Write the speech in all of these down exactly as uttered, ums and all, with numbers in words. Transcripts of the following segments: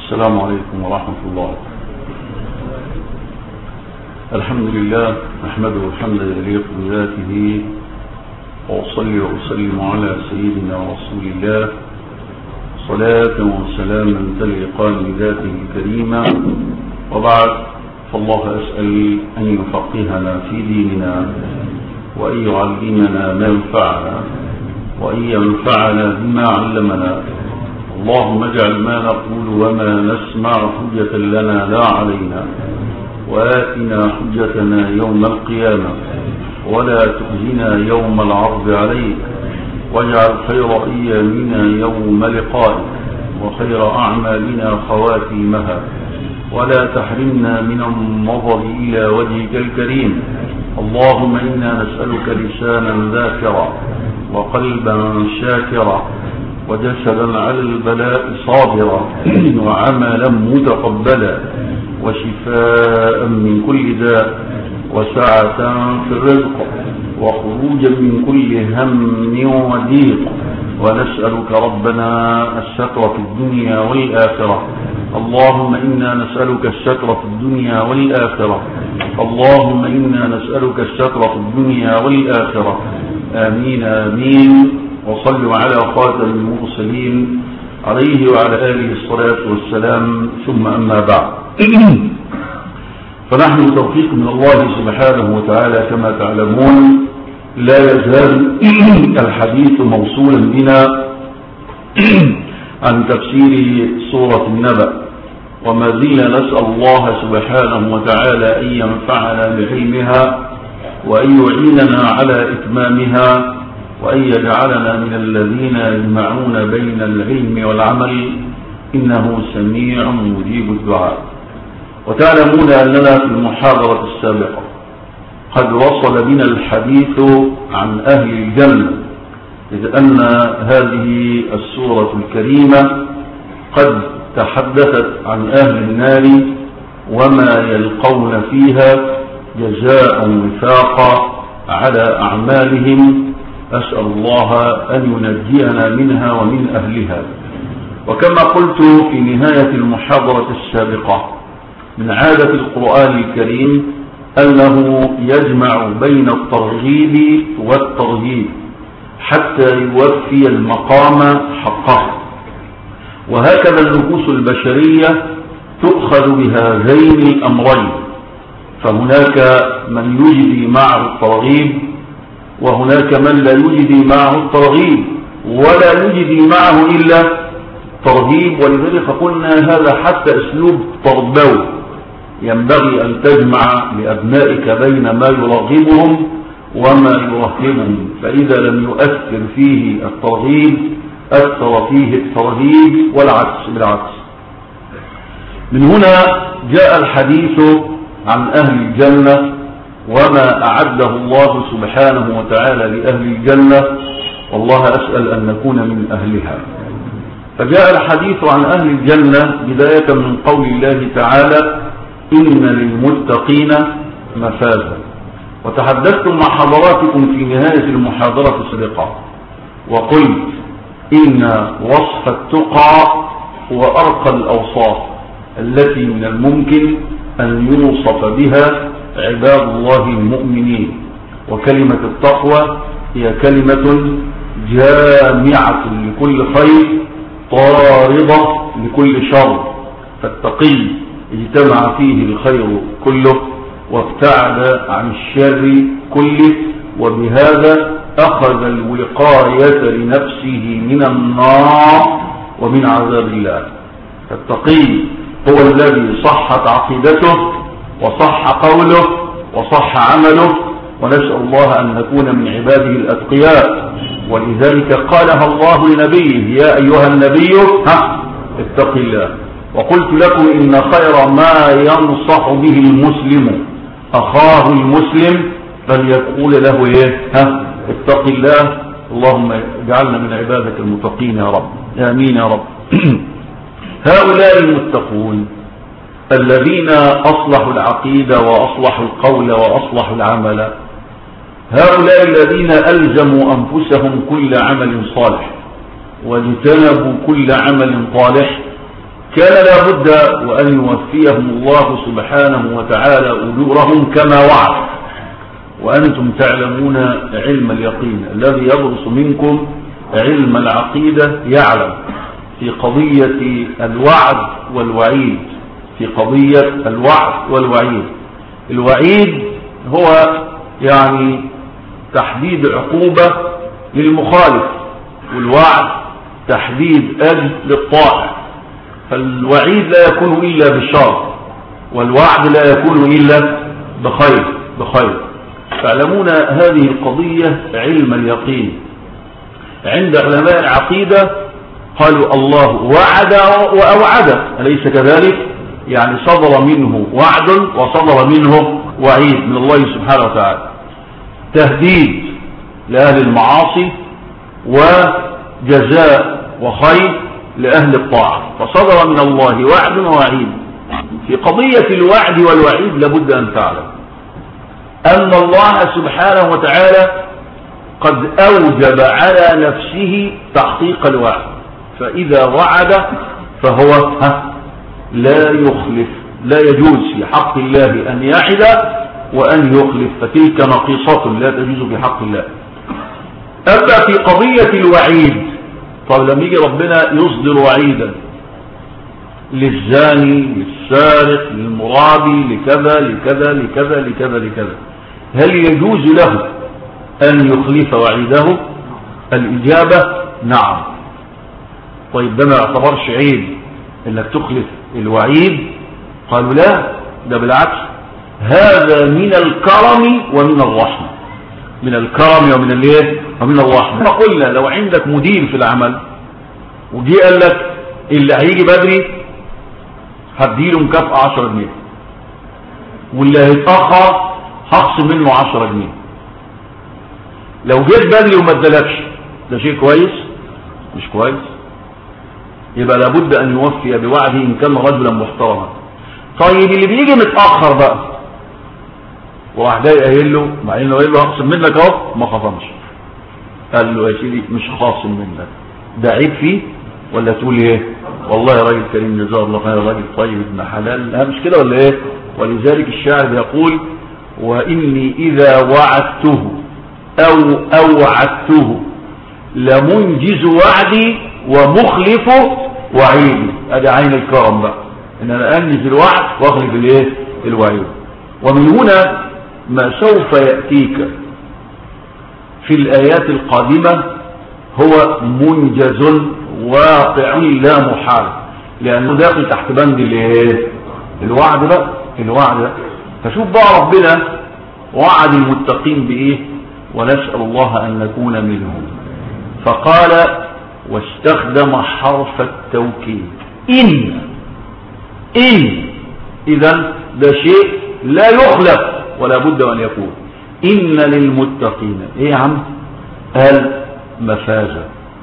السلام عليكم ورحمة الله. الحمد لله نحمده حمدا يليق بذاته، وأصلي وأسلم على سيدنا رسول الله صلاة وسلاما تليقان بذاته الكريمة، وبعد، فالله أسأل أن يفقهنا في ديننا، وأن يعلمنا ما ينفعنا، وأن ينفعنا بما علمنا. اللهم اجعل ما نقول وما نسمع حجة لنا لا علينا، وآتنا حجتنا يوم القيامة، ولا تخزنا يوم العرض عليك، واجعل خير أيامنا يوم لقائك، وخير أعمالنا خواتيمها، ولا تحرمنا من النظر إلى وجهك الكريم. اللهم إنا نسألك لسانا ذاكرا، وقلبا شاكرا، وجسدا على البلاء صابرا، وعملا متقبلا، وشفاء من كل داء، وسعة في الرزق، وخروجا من كل هم وضيق. ونسألك ربنا الستر في الدنيا والآخرة. اللهم إنا نسألك الستر في الدنيا والآخرة. اللهم إنا نسألك الستر في الدنيا والآخرة. آمين آمين. وصلوا على خاتم المرسلين عليه وعلى آله الصلاة والسلام، ثم أما بعد. فنحن بتوفيق من الله سبحانه وتعالى كما تعلمون لا يزال الحديث موصولا بنا عن تفسير سورة النبأ، وما زلنا نسأل الله سبحانه وتعالى أن ينفعنا بعلمها، وأن يعيننا على إتمامها، وأن يجعلنا من الذين يجمعون بين العلم والعمل، إنه سميع مجيب الدعاء. وتعلمون أننا في المحاضرة السابقة قد وصل بنا الحديث عن أهل الجنة، إذ أن هذه السورة الكريمة قد تحدثت عن أهل النار وما يلقون فيها جزاء وفاقا على أعمالهم. أسأل الله أن ينجينا منها ومن أهلها. وكما قلت في نهاية المحاضرة السابقة، من عادة القرآن الكريم أنه يجمع بين الترغيب والترهيب حتى يوفي المقام حقه، وهكذا النفوس البشرية تؤخذ بهذين الأمرين، فهناك من يجدي معه الترغيب، وهناك من لا يجدي معه الترغيب، ولا يجدي معه إلا ترهيب. ولذلك قلنا هذا حتى أسلوب تربوي، ينبغي أن تجمع لأبنائك بين ما يرغبهم وما يرهبهم، فإذا لم يؤثر فيه الترغيب أثر فيه الترهيب، والعكس بالعكس. من هنا جاء الحديث عن أهل الجنة وما أعده الله سبحانه وتعالى لأهل الجنة، والله أسأل أن نكون من أهلها. فجاء الحديث عن أهل الجنة بداية من قول الله تعالى: إن للمتقين مفازا. وتحدثت مع حضراتكم في نهاية المحاضرة السابقة وقلت إن وصف التقى هو أرقى الأوصاف التي من الممكن أن يوصف بها عباد الله المؤمنين، وكلمة التقوى هي كلمة جامعة لكل خير طاردة لكل شر، فالتقي اجتمع فيه الخير كله وابتعد عن الشر كله، وبهذا أخذ الوقاية لنفسه من النار ومن عذاب الله. فالتقي هو الذي صحت عقيدته وصح قوله وصح عمله، ونسأل الله أن نكون من عباده الأتقياء. ولذلك قالها الله لنبيه: يا أيها النبي ها اتق الله. وقلت لكم إن خير ما ينصح به المسلم أخاه المسلم فليقول له إيه؟ ها اتق الله. اللهم اجعلنا من عبادك المتقين يا رب، آمين يا رب. هؤلاء المتقون الذين أصلحوا العقيدة وأصلحوا القول وأصلحوا العمل، هؤلاء الذين ألزموا أنفسهم كل عمل صالح واجتنبوا كل عمل طالح، كان لابد وأن يوفيهم الله سبحانه وتعالى أجورهم كما وعد. وأنتم تعلمون علم اليقين، الذي يدرس منكم علم العقيدة يعلم في قضية الوعد والوعيد، في قضية الوعد والوعيد. الوعيد هو يعني تحديد عقوبة للمخالف، والوعد تحديد أجل للطائع. فالوعيد لا يكون إلا بالشر، والوعد لا يكون إلا بخير بخير. تعلمون هذه القضية علم اليقين. عند علماء العقيدة قالوا الله وعد وأوعد، أليس كذلك؟ يعني صدر منه وعد وصدر منه وعيد من الله سبحانه وتعالى، تهديد لأهل المعاصي وجزاء وخير لأهل الطاعة. فصدر من الله وعد ووعيد. في قضية الوعد والوعيد لابد أن تعلم أن الله سبحانه وتعالى قد أوجب على نفسه تحقيق الوعد، فإذا وعد فهو ها لا يخلف. لا يجوز في حق الله أن يعد وأن يخلف، فتلك نقيصة لا تجوز في حق الله. أما في قضية الوعيد، طب لما يجي ربنا يصدر وعيدا للزاني للسارق للمرابي لكذا لكذا لكذا لكذا لكذا، هل يجوز له أن يخلف وعيده؟ الإجابة نعم. طيب ده ما يعتبرش عيب انك تخلف الوعيد؟ قالوا لا، ده بالعكس، هذا من الكرم ومن الرحمة. من الكرم ومن الايه ومن الرحمة. ما قلنا لو عندك مدير في العمل وجي قال لك اللي هيجي بدري هديله مكافأة عشرة جنيه، واللي هيتأخر هخصم منه عشرة جنيه، لو جيت بدري وما ادالكش ده شيء كويس؟ مش كويس. يبقى لابد ان يوفي بوعده ان كان رجلا محترما. طيب اللي بيجي متاخر بقى وراح جاي قايل له، مع انه قايل له هخصم منك اهو، ما خصمش، قال له يا سيدي مش خاصم منك، ده عيب فيه ولا تقول ايه؟ والله يا راجل كريم جزاه الله خير، راجل طيب ابن حلال، لا مش كده ولا ايه؟ ولذلك الشاعر بيقول واني اذا وعدته او اوعدته لمنجز وعدي ومخلف وعيدي. ادي عين الكرم بقى، ان انا انجز الوعد واخلف الايه الوعيد. ومن هنا ما سوف ياتيك في الايات القادمه هو منجز واقع لا محال، لانه داخل تحت بند الايه الوعد بقى، الوعد بقى. فشوف بقى ربنا وعد المتقين بايه، ونسال الله ان نكون منهم. فقال واستخدم حرف التوكيد إن. إن إذن ده شيء لا يخلف ولا بد أن يكون. إن للمتقين إيه يا عم؟ قال مفازة.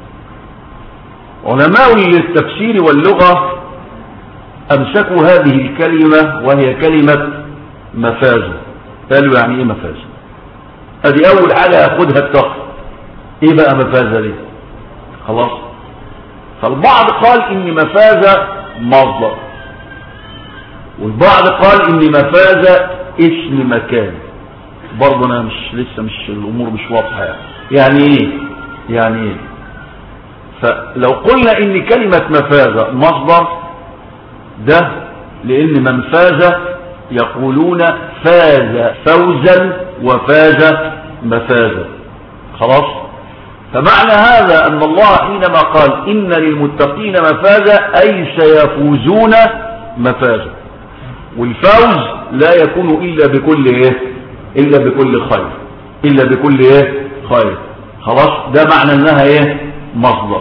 علماء التفسير واللغة أمسكوا هذه الكلمة وهي كلمة مفازة. قالوا يعني إيه مفازة؟ هذه أول حاجة أخذها التقي. إيه بقى مفازة دي؟ خلاص. فالبعض قال ان مفازة مصدر، والبعض قال ان مفازة اسم مكان. برضه انا مش لسه مش الامور مش واضحه يعني. يعني ايه يعني ايه فلو قلنا ان كلمة مفازة مصدر، ده لان من فاز يقولون فاز فوزا وفاز مفازة. خلاص. فمعنى هذا أن الله حينما قال إن للمتقين مفازة أي سيفوزون مفازة. والفوز لا يكون إلا بكل إيه إلا بكل خير، إلا بكل إيه خير. خلاص. ده معنى أنها إيه مصدر.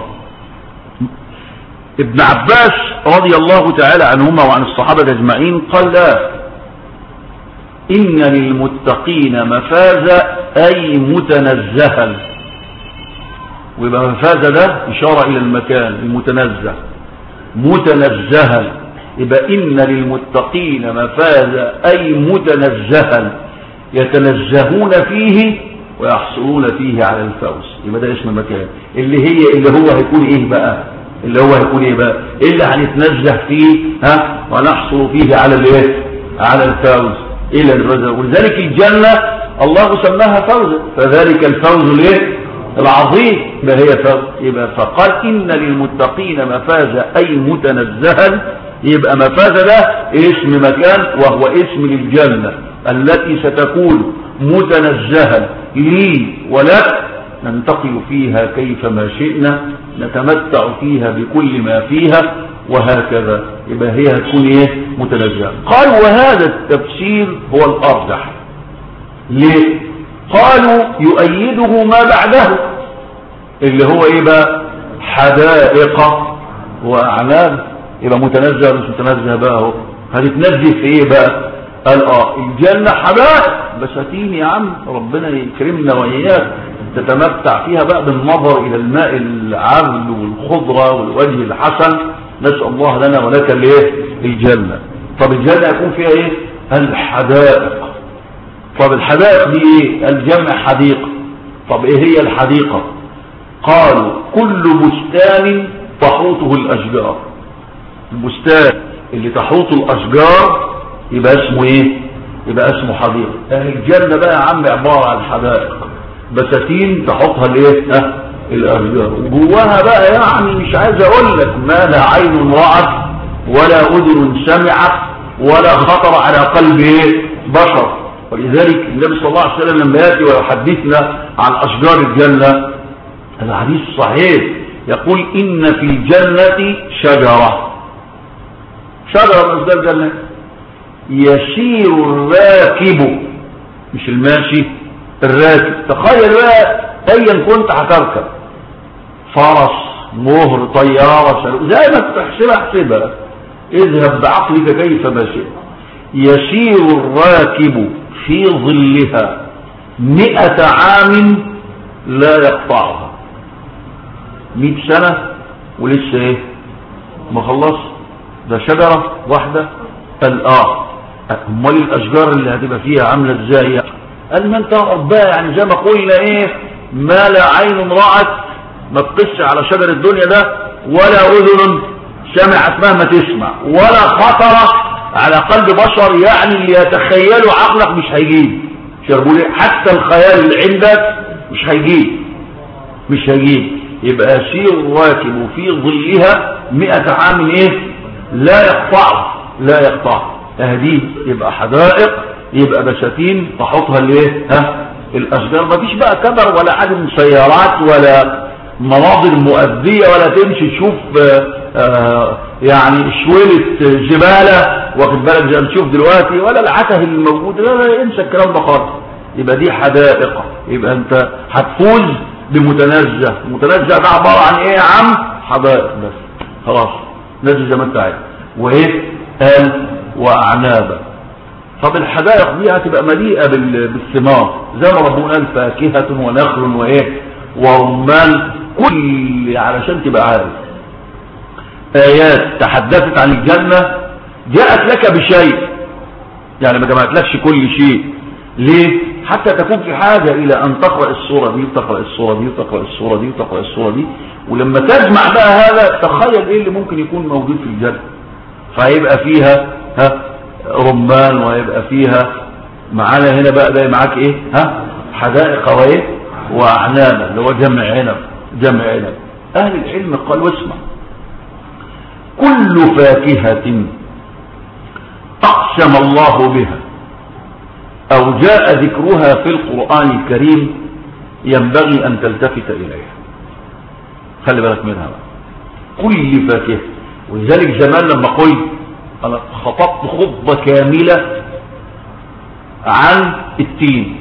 ابن عباس رضي الله تعالى عنهما وعن الصحابة أجمعين قال لا، إن للمتقين مفازة أي متنزها. ويبقى مفازة ده إشارة إلى المكان المتنزه، متنزها. يبقى إن للمتقين مفازة أي متنزها يتنزهون فيه ويحصلون فيه على الفوز. يبقى ده اسم المكان اللي هي اللي هو هيكون إيه بقى؟ اللي هو هيكون ايه بقى؟ ايه اللي هنتنزه فيه ها ونحصل فيه على الايه؟ على الفوز. الى الرجل. ولذلك الجنه الله سماها فوزا، فذلك الفوز الايه؟ العظيم. ما هي فوز؟ يبقى فقال ان للمتقين مفازا اي متنزها. يبقى مفازا ده اسم مكان وهو اسم للجنه التي ستكون متنزها لي ولك، ننتقل فيها كيفما شئنا، نتمتع فيها بكل ما فيها، وهكذا. يبقى هي هتكون ايه؟ متنزهه. قال وهذا التفسير هو الارجح. ليه؟ قالوا يؤيده ما بعده اللي هو ايه بقى؟ حدائق واعناب. يبقى متنزه مش متنزه بقى اهو. هتتنزه في ايه بقى؟ قال اه الجنه حدائق بساتين يا عم، ربنا يكرمنا واياك تتمتع فيها بقى بالنظر الى الماء العذب والخضره والوجه الحسن. نسال الله لنا ولك الايه؟ الجنه. طب الجنه يكون فيها ايه؟ الحدائق. طب الحدائق دي ايه؟ الجمع حديقه. طب ايه هي الحديقه؟ قالوا كل بستان تحوطه الاشجار. البستان اللي تحوطه الاشجار يبقى اسمه ايه؟ يبقى اسمه حديقه. اهل الجنه بقى يا عم عباره عن حدائق بساتين تحطها الايه؟ ها الاشجار، وجواها بقى يعني مش عايز اقول لك ما لا عين رأت ولا اذن سمعت ولا خطر على قلب ايه؟ بشر. ولذلك النبي صلى الله عليه وسلم لما ياتي ويحدثنا عن اشجار الجنه الحديث صحيح يقول ان في الجنه شجره شجره من اشجار الجنه يسير الراكب مش الماشي، الراكب. تخيل بقى ايا كنت هتركب فرس مهر طياره زي ما تحسبها احسبها، اذهب بعقلك كيف ما شئت. يسير الراكب في ظلها مئة عام لا يقطعها. مئة سنة ولسه ايه؟ ما خلص. ده شجرة واحدة. قال اه امال الاشجار اللي هتبقى فيها عاملة ازاي؟ قال ما انت ربها يعني زي ما قلنا ايه؟ ما لا عين رأت، ما تقص على شجر الدنيا ده، ولا اذن سمعت مهما تسمع، ولا خطر على قلب بشر، يعني اللي يتخيله عقلك مش هيجيب. شربوا ليه؟ حتى الخيال اللي عندك مش هيجيب مش هيجيب. يبقى يسير الراكب في ظلها مئة عام ايه؟ لا يقطع لا يقطع. اهديه. يبقى حدائق، يبقى بساتين تحطها الايه؟ ها الاشجار. مفيش بقى كبر ولا عدم سيارات ولا مناظر مؤذيه ولا تمشي تشوف آآ آآ يعني شويله زباله واخد بالك زي ما تشوف دلوقتي، ولا العته اللي موجود. لا لا انسى الكلام ده خالص. يبقى دي حدائق. يبقى انت هتفوز بمتنزه. المتنزه ده عباره عن ايه يا عم؟ حدائق بس خلاص. نزل زي ما انت عايز. وايه؟ قال واعنابا. طب الحدائق دي هتبقى مليئه بالثمار زي ما ربنا قال فاكهه ونخل وايه؟ ورمان. كل علشان تبقى عارف آيات تحدثت عن الجنة جاءت لك بشيء، يعني ما جمعتلكش كل شيء. ليه؟ حتى تكون في حاجة إلى أن تقرأ الصورة دي وتقرأ الصورة دي وتقرأ الصورة دي وتقرأ الصورة دي، ولما تجمع بقى هذا تخيل إيه اللي ممكن يكون موجود في الجنة. فهيبقى فيها ها رمان، وهيبقى فيها معانا هنا بقى ده معاك إيه؟ ها حدائق وإيه؟ وأعنابا اللي هو جمع عنب. جمع عنب. أهل العلم قال واسمع كل فاكهة أقسم الله بها أو جاء ذكرها في القرآن الكريم ينبغي أن تلتفت إليها. خلي بالك منها بقى. كل فاكهة. ولذلك زمان لما قلت أنا خطبت خطبة كاملة عن التين.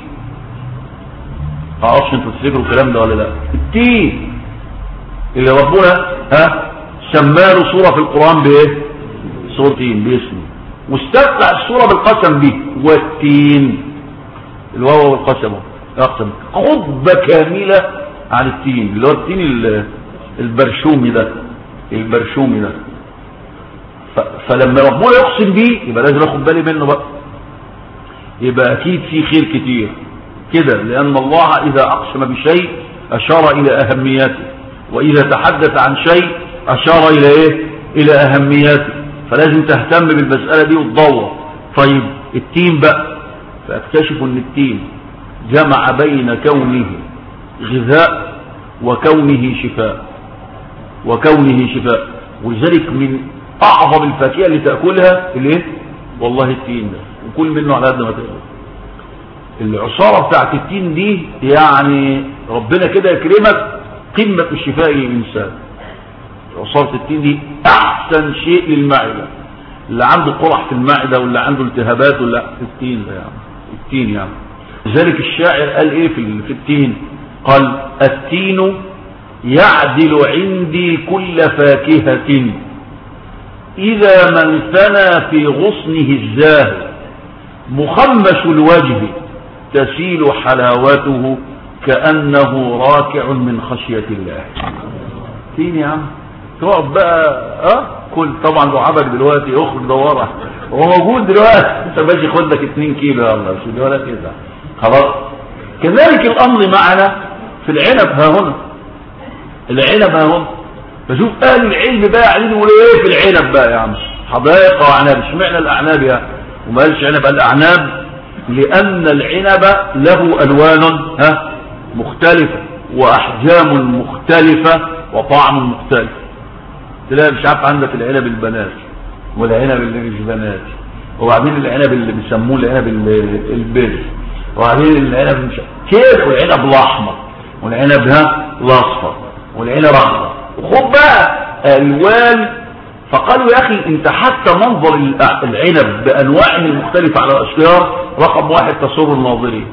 معرفش انتوا تفتكروا الكلام ده ولا لا. التين اللي ربنا ها سماه سورة في القرآن بايه؟ سورة تين باسمه، واستفتح السورة بالقسم به. والتين الواو والقسم اقسم. خطبة كاملة عن التين اللي هو التين البرشومي ده البرشومي ده. فلما ربنا يقسم به يبقى لازم اخد بالي منه بقى. يبقى اكيد في خير كتير كده، لأن الله إذا أقسم بشيء أشار إلى أهميته، وإذا تحدث عن شيء أشار إلى إيه؟ إلى أهميته، فلازم تهتم بالمسألة دي وتدور. طيب التين بقى، فاكتشف أن التين جمع بين كونه غذاء وكونه شفاء، وكونه شفاء. ولذلك من أعظم الفاكهة اللي تأكلها الايه؟ والله التين ده، وكل منه على قد ما تقدر. العصارة بتاعت التين دي يعني ربنا كده يكرمك قمة الشفاء للإنسان. عصارة التين دي أحسن شيء للمعدة، اللي عنده قرح في المعدة واللي عنده التهابات ولا التين ده يعني التين يعني. لذلك الشاعر قال ايه في في التين؟ قال التين يعدل عندي كل فاكهة إذا من ثنى في غصنه الزاهر، مخمش الوجه تسيل حلاوته كأنه راكع من خشية الله. تين يا عم تقعد بقى اه كل طبعا لو عبك دلوقتي اخرج دوره، هو موجود دلوقتي، انت باجي خد لك اتنين كيلو يلا شو ولا كده خلاص. كذلك الامر معنا في العنب ها هنا، العنب ها هنا. فشوف اهل العلم بقى قاعدين يقولوا ايه في العنب بقى يا عم؟ حدائق واعناب. اشمعنى الاعناب يعني؟ وما قالش عنب، قال اعناب لان العنب له الوان ها مختلفه واحجام مختلفه وطعم مختلف. تلاقي مش عارف عندك العنب البنات والعنب اللي مش بنات، وبعدين العنب اللي بيسموه العنب البر، وبعدين العنب مش كيف، والعنب الاحمر والعنب ها الاصفر والعنب الاخضر، وخد بقى الوان. فقالوا يا اخي انت حتى منظر العنب بانواعه المختلفه على الاشجار رقم واحد تسر الناظرين.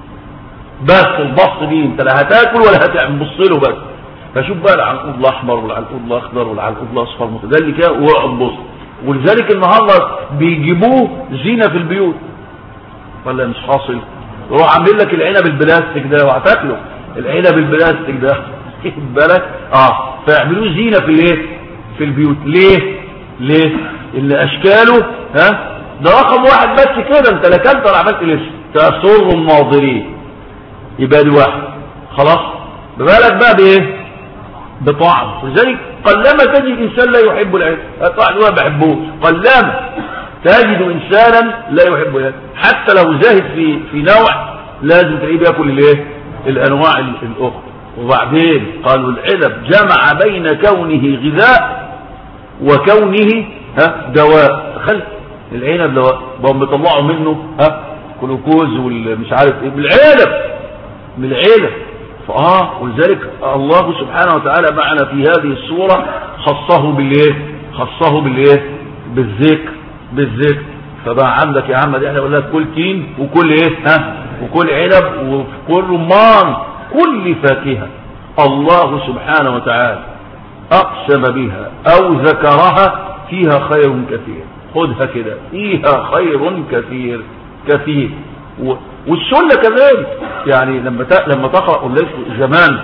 بس البص دي انت لا هتاكل ولا هتبص له بس. فشوف بقى العنقود الاحمر والعنقود الاخضر والعنقود الاصفر متدلي كده واقعد بص. ولذلك النهارده بيجيبوه زينه في البيوت ولا مش حاصل؟ يروح عامل لك العنب البلاستيك ده وهتاكله العنب البلاستيك ده خد بالك اه فيعملوه زينه في الايه؟ في البيوت. ليه؟ ليه؟ اللي اشكاله ها ده رقم واحد بس كده، انت لا كلت ولا عملت لسه تسر الناظرين. يبقى دي واحد خلاص. ببالك بقى بايه؟ بطعم. ولذلك قلما تجد انسان لا يحب العنب، طبعا ما بحبوش، قلما تجد انسانا لا يحب العنب حتى لو زاهد في في نوع لازم تلاقيه بياكل الايه؟ الانواع الاخرى. وبعدين قالوا العنب جمع بين كونه غذاء وكونه ها دواء. خلي العنب دواء، بقوا بيطلعوا منه ها جلوكوز والمش عارف ايه بالعنب، من العنب. فاه ولذلك الله سبحانه وتعالى معنا في هذه السورة خصه بالايه؟ خصه بالايه؟ بالذكر، بالذكر. فبقى عندك يا عم دي احنا قلنا كل تين وكل ايه ها وكل عنب وكل رمان، كل فاكهة الله سبحانه وتعالى اقسم بها او ذكرها فيها خير كثير. خدها كده فيها خير كثير كثير. والسنة كذلك يعني لما لما تقرأ زمان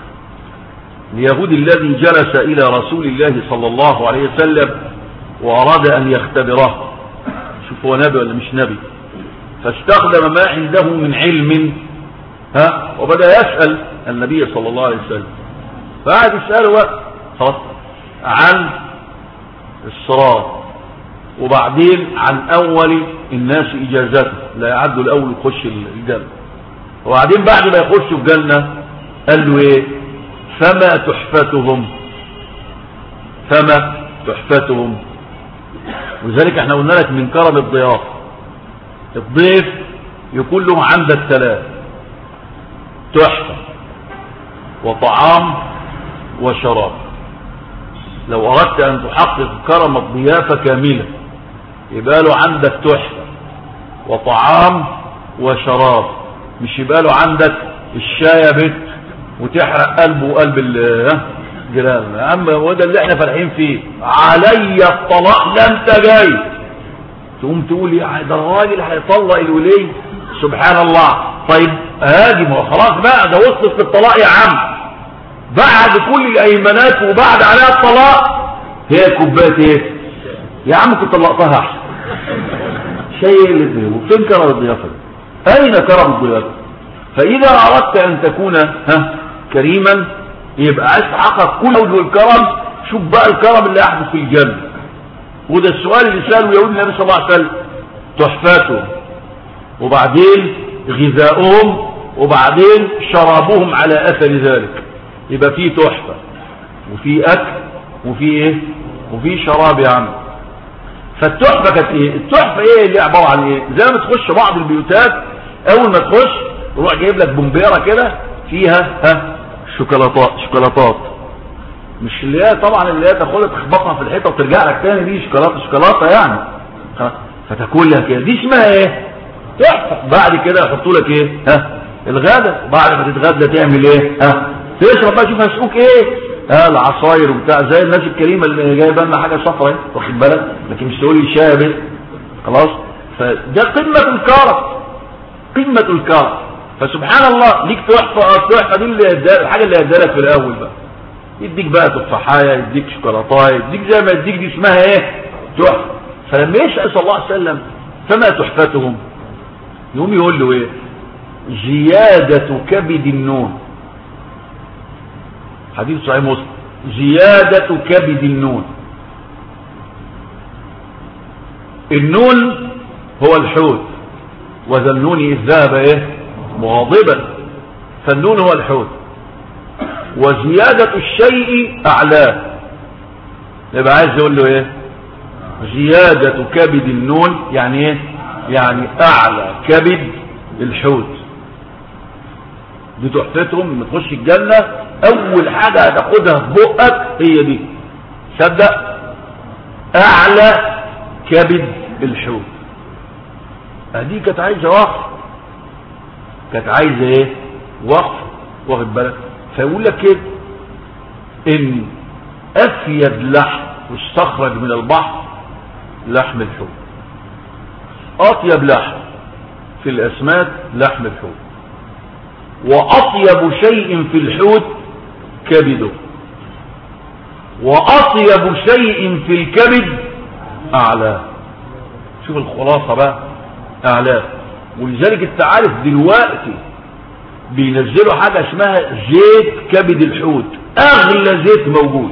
اليهودي الذي جلس إلى رسول الله صلى الله عليه وسلم وأراد أن يختبره، شوف هو نبي ولا مش نبي، فاستخدم ما عنده من علم ها وبدأ يسأل النبي صلى الله عليه وسلم. فقعد يسأله خلاص عن الصراط، وبعدين عن أول الناس إجازته، لا يعد الأول يخش الجنة، وبعدين بعد ما يخشوا الجنة قال له إيه؟ فما تحفتهم، فما تحفتهم. وذلك احنا قلنا لك من كرم الضيافة الضيف يكون له عندك ثلاث: تحفة وطعام وشراب. لو أردت أن تحقق كرم الضيافة كاملة يبقى له عندك تحفة وطعام وشراب، مش يبقى له عندك الشاي بت وتحرق قلبه وقلب الجيران. يا عم هو ده اللي احنا فالحين فيه، علي الطلاق لا انت جاي تقوم تقول يا ده الراجل هيطلق الولي سبحان الله. طيب هاجي ما خلاص بقى ده وصلت للطلاق يا عم، بعد كل الايمانات وبعد عليها الطلاق هي كوبايه ايه يا عم كنت طلقتها احسن. شيء اللي وفين كرم الضيافه؟ اين كرم الضيافه؟ فاذا اردت ان تكون ها كريما يبقى عايز تحقق كل وجه الكرم شوف بقى الكرم اللي يحدث في الجنة. وده السؤال اللي سأله يهود النبي صلى الله عليه وسلم. تحفاتهم، وبعدين غذاؤهم، وبعدين شرابهم على أثر ذلك. يبقى فيه تحفة وفيه أكل وفيه إيه؟ وفيه شراب يا عم. فالتحفة كانت إيه؟ التحفة إيه اللي عبارة عن إيه؟ زي ما تخش بعض البيوتات أول ما تخش يروح جايب لك بومبيرة كده فيها ها شوكولاتات شوكولاتات مش اللي هي طبعا اللي هي تاخدها تخبطها في الحيطة وترجع لك تاني، دي شوكولاتة شوكولاتة يعني فتاكلها كده، دي اسمها إيه؟ تحفة. بعد كده يحطوا لك إيه؟ ها الغدا. بعد ما تتغدى تعمل إيه؟ ها تشرب بقى. شوف هيسقوك إيه؟ ها العصاير وبتاع زي الناس الكريمه اللي جايبه لنا حاجه صفرا واخد بالك، لكن مش تقول لي شاي بس خلاص. فده قمه الكرم، قمه الكرم. فسبحان الله ليك تحفه. التحفه دي اللي الحاجه اللي هيديها لك في الاول بقى، يديك بقى تفاحايه، يديك شوكولاتايه، يديك زي ما يديك، دي اسمها ايه؟ تحفه. فلما يسال صلى الله عليه وسلم فما تحفتهم، يقوم يقول له ايه؟ زياده كبد النون. حديث صحيح مسلم. زيادة كبد النون. النون هو الحوت، وذا النون إذ ذهب ايه؟ مغاضبا. فالنون هو الحوت، وزيادة الشيء أعلاه. يبقى عايز يقول له ايه؟ زيادة كبد النون يعني ايه؟ يعني أعلى كبد الحوت. دي تحفتهم لما تخش الجنة اول حاجة هتاخدها في بقك هي دي. صدق؟ اعلى كبد الحوت. دي كانت عايزة وقف، كانت عايزة ايه؟ وقف، واخد بالك. فيقول لك كده ان افيد لحم يستخرج من البحر لحم الحوت. اطيب لحم في الاسماك لحم الحوت، واطيب شيء في الحوت كبده، واطيب شيء في الكبد اعلاه. شوف الخلاصة بقى، اعلاه. ولذلك انت عارف دلوقتي بينزلوا حاجة اسمها زيت كبد الحوت، اغلى زيت موجود.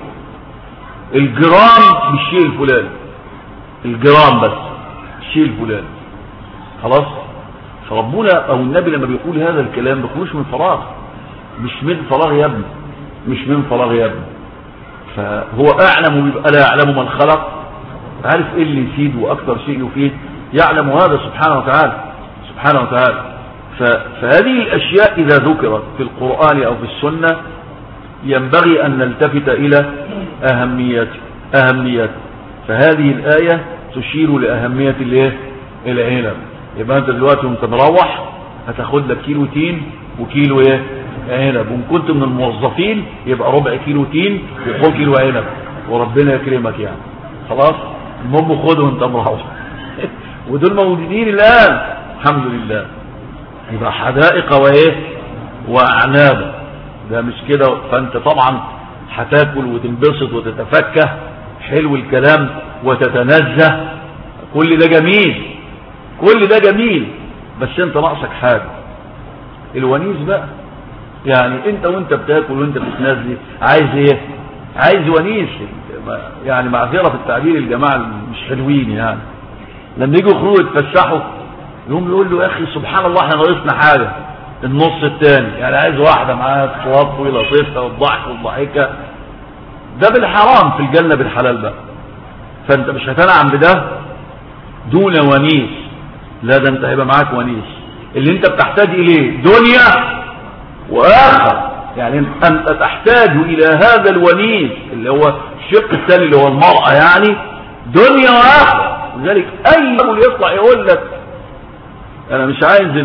الجرام بالشيء الفلاني، الجرام بس الشيء الفلاني خلاص. فربنا او النبي لما بيقول هذا الكلام ما بيقولوش من فراغ، مش من فراغ يا ابني، مش من فراغ يا ابني. فهو اعلم ويبقى لا يعلم من خلق، عارف ايه اللي يفيد واكثر شيء يفيد، يعلم هذا سبحانه وتعالى سبحانه وتعالى. فهذه الاشياء اذا ذكرت في القرآن او في السنة ينبغي ان نلتفت الى اهميته اهميته فهذه الايه تشير لاهميه الايه؟ العنب. يبقى انت دلوقتي وانت مروح هتاخد لك كيلو تين وكيلو ايه؟ عنب. وان كنت من الموظفين يبقى ربع كيلو تين وخد كيلو عنب، وربنا يكرمك يعني. خلاص المهم خده وانت مروح. ودول موجودين الان الحمد لله. يبقى حدائق وايه؟ واعناب. ده مش كده. فانت طبعا هتاكل وتنبسط وتتفكه، حلو الكلام، وتتنزه، كل ده جميل، كل ده جميل. بس انت ناقصك حاجه، الونيس بقى. يعني انت وانت بتاكل وانت بتتنزه عايز ايه؟ عايز ونيس. يعني معذره في التعبير الجماعه مش حلوين يعني، لما يجوا يخرجوا يتفسحوا يقوم يقول له يا اخي سبحان الله احنا ناقصنا حاجه، النص الثاني. يعني عايز واحده معاها صواب طويله لطيفه والضحك والضحكه. ده بالحرام، في الجنه بالحلال بقى. فانت مش هتنعم بده دون ونيس، لا ده انت هيبقى معاك ونيس. اللي انت بتحتاج اليه دنيا واخر. يعني انت تحتاج الى هذا الونيس اللي هو الشق الثاني اللي هو المرأة، يعني دنيا واخر. لذلك اي رجل يطلع يقول لك انا مش عايز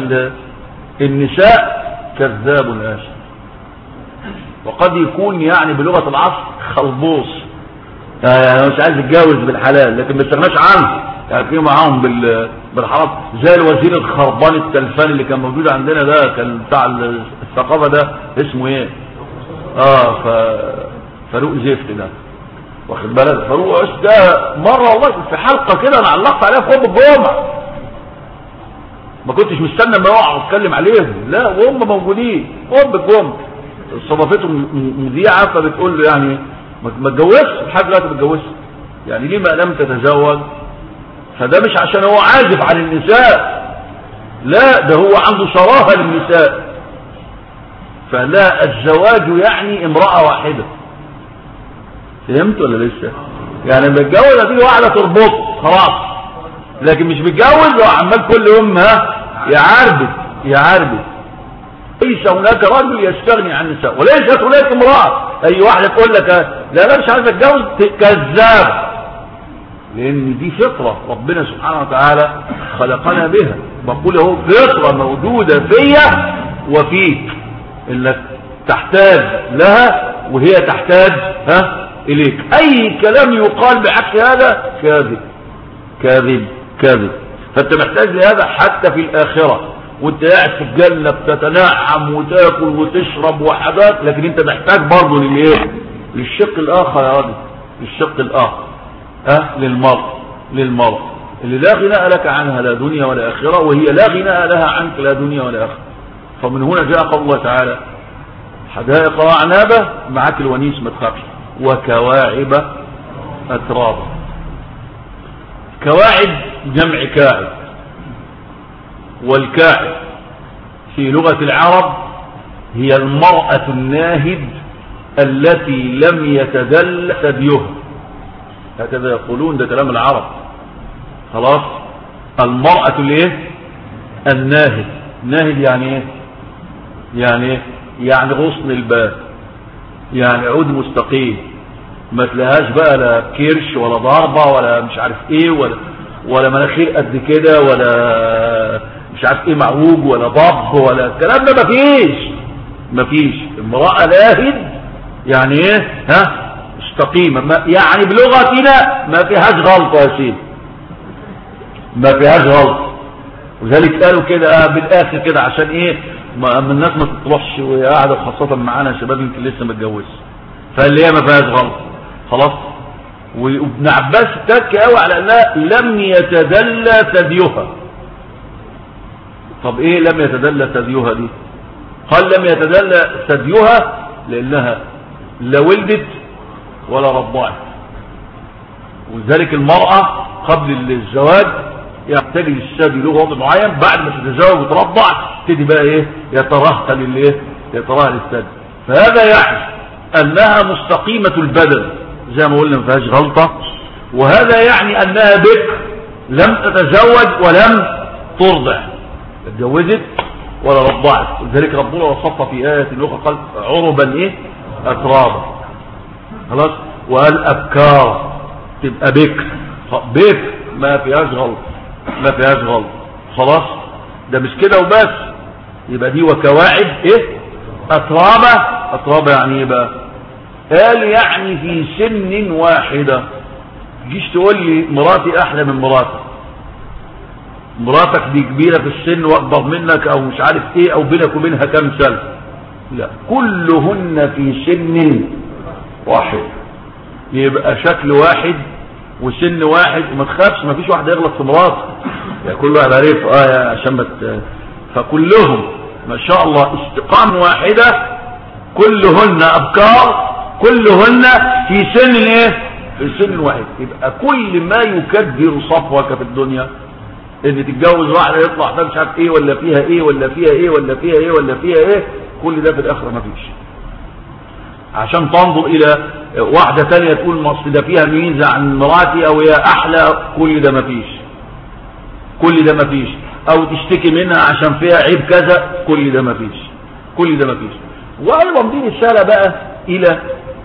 النساء، كذاب اشر. وقد يكون يعني بلغة العصر خلبوص، يعني مش عايز يتجاوز بالحلال لكن ما استغناش عنه، يعني في معاهم بالحرام. زي الوزير الخربان التلفان اللي كان موجود عندنا ده، كان بتاع الثقافة ده اسمه ايه؟ اه ف... فاروق زفت ده، واخد بالك. فاروق ده مرة والله في حلقة كده انا علقت عليها في خطبة الجمعة، ما كنتش مستنى ما اقعد اتكلم عليهم، لا وهم موجودين خطبة الجمعة. استضافتهم مذيعة فبتقول له يعني ما اتجوزش لحد دلوقتي ما اتجوزش. يعني ليه ما لم تتزوج؟ فده مش عشان هو عازف عن النساء، لا، ده هو عنده صراحة للنساء. فلا، الزواج يعني امرأة واحدة. فهمت ولا لسه؟ يعني لما اتجوز هتيجي واحدة تربط خلاص، لكن مش متجوز وعمال كل يوم ها يعربد يعربد. ليس هناك رجل يستغني عن النساء، وليست هناك امرأة. اي واحدة تقول لك لا لا مش عايز اتجوز، كذاب، لان دي فطرة ربنا سبحانه وتعالى خلقنا بها. بقول اهو فطرة موجودة فيا وفيك، انك تحتاج لها وهي تحتاج ها اليك. اي كلام يقال بعكس هذا كاذب كاذب كاذب. فانت محتاج لهذا حتى في الاخرة، وانت قاعد في الجنة بتتنعم وتاكل وتشرب وحاجات، لكن انت محتاج برضه للايه؟ للشق الاخر يا راجل، للشق الاخر ها للمرء للمرء اللي لا غناء لك عنها لا دنيا ولا اخرة، وهي لا غناء لها عنك لا دنيا ولا اخرة. فمن هنا جاء قول الله تعالى حدائق وأعنابة، معاك الونيس ما تخافش، وكواعب أترابا. كواعب جمع كاعب، والكاعب في لغة العرب هي المرأة الناهد التي لم يتدل ثديها، هكذا يقولون، ده كلام العرب. خلاص، المرأة الايه؟ الناهد. ناهد يعني ايه؟ يعني ايه؟ يعني غصن الباب، يعني عود مستقيم، ما تلاقيهاش بقى لا كرش ولا ضربة ولا مش عارف ايه، ولا ولا مناخير قد كده، ولا مش عارف ايه معوج، ولا ضب، ولا الكلام ده مفيش مفيش. امرأة لاهد يعني ايه؟ ها مستقيمة، يعني بلغتنا ما فيهاش غلطة يا سيدي، ما فيهاش غلطة. وذلك قالوا كده بالاخر كده عشان ايه؟ ما الناس ما تطرحش وهي قاعده، خاصه معانا شباب يمكن لسه ما اتجوزش، فاللي هي ما فيهاش غلط خلاص. وابن عباس اتك قوي على انها لم يتدلى ثديها. طب ايه لم يتدلى ثديها دي؟ قال لم يتدلى ثديها لانها لا ولدت ولا رضعت. ولذلك المراه قبل الزواج يحتاج للثدي له وضع معين، بعد ما تتزوج وترضع تبتدي بقى ايه؟ يترهل للايه؟ يترهل للثدي. فهذا يعني انها مستقيمة البدن زي ما قلنا ما فيهاش غلطة، وهذا يعني انها بكر لم تتزوج ولم ترضع، اتجوزت ولا رضعت. لذلك ربنا وصفها في آية أخرى قال عربا ايه؟ اترابا. خلاص، وقال ابكار، تبقى بكر بكر ما فيهاش غلط، ما فيهاش غلط. خلاص، ده مش كده وبس، يبقى دي وكواعب ايه؟ اترابة. اترابة يعني ايه بقى؟ قال يعني في سن واحدة. جيش تقول لي مراتي احلى من مراتك، مراتك دي كبيرة في السن واكبر منك او مش عارف ايه، او بينك وبينها كام سنة، لا، كلهن في سن واحد، يبقى شكل واحد وسن واحد. وما تخافش، ما فيش واحد يغلط في مراته، يعني كل واحد عارف اه عشان بت... فكلهم ما شاء الله استقامة واحدة، كلهن ابكار، كلهن في سن ايه؟ في سن واحد. يبقى كل ما يكدر صفوك في الدنيا ان تتجوز واحدة يطلع ده مش عارف ايه، ولا فيها ايه، ولا فيها ايه، ولا فيها ايه، ولا فيها ايه، كل ده في الاخرة ما فيش. عشان تنظر الى واحدة تانية تقول مصر ده فيها ميزة عن مراتي او هي احلى، كل ده ما فيش، كل ده ما فيش. او تشتكي منها عشان فيها عيب كذا، كل ده ما فيش، كل ده ما فيش. وايضا دي رسالة بقى الى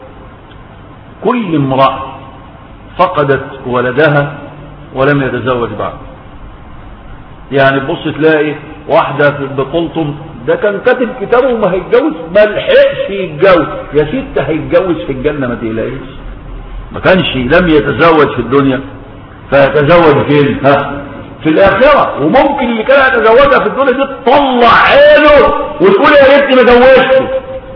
كل امرأة فقدت ولدها ولم يتزوج بعد. يعني بص تلاقي واحدة في بطولتم ده كان كاتب كتابه وما هيتجوز، ما لحقش يتجوز، يا ست هيتجوز في الجنة ما تقلقيش. ما كانش لم يتزوج في الدنيا فيتزوج فين؟ ها في الآخرة. وممكن اللي كان يتزوجها في الدنيا دي تطلع عينه وتقول يا ريتني ما جوزته.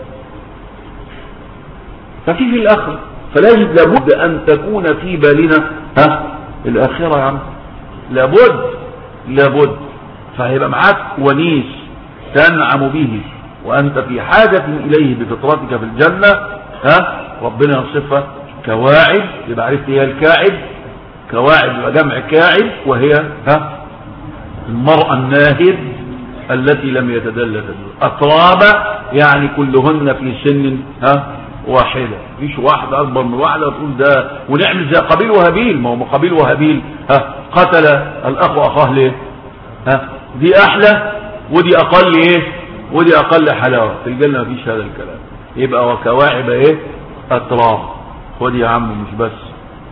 ففي في الآخرة، فلازم لابد أن تكون في بالنا ها الآخرة يا عم، لابد لابد. فهيبقى معاك ونيس تنعم به وأنت في حاجة إليه بفطرتك في الجنة، ها ربنا يصفها كواعب، يبقى عرفت هي الكاعب. كواعب يبقى جمع كاعب، وهي ها المرأة الناهد التي لم يتدلل. أترابة يعني كلهن في سن ها واحدة، مفيش واحدة أكبر من واحدة تقول ده. ونعمل زي قابيل وهابيل، ما هو قابيل وهابيل ها قتل الأخ أخاه ليه؟ ها دي أحلى ودي أقل إيه؟ ودي أقل حلاوة. في الجنة مفيش هذا الكلام. يبقى وكواعب إيه؟ أتراب. خد يا عم، مش بس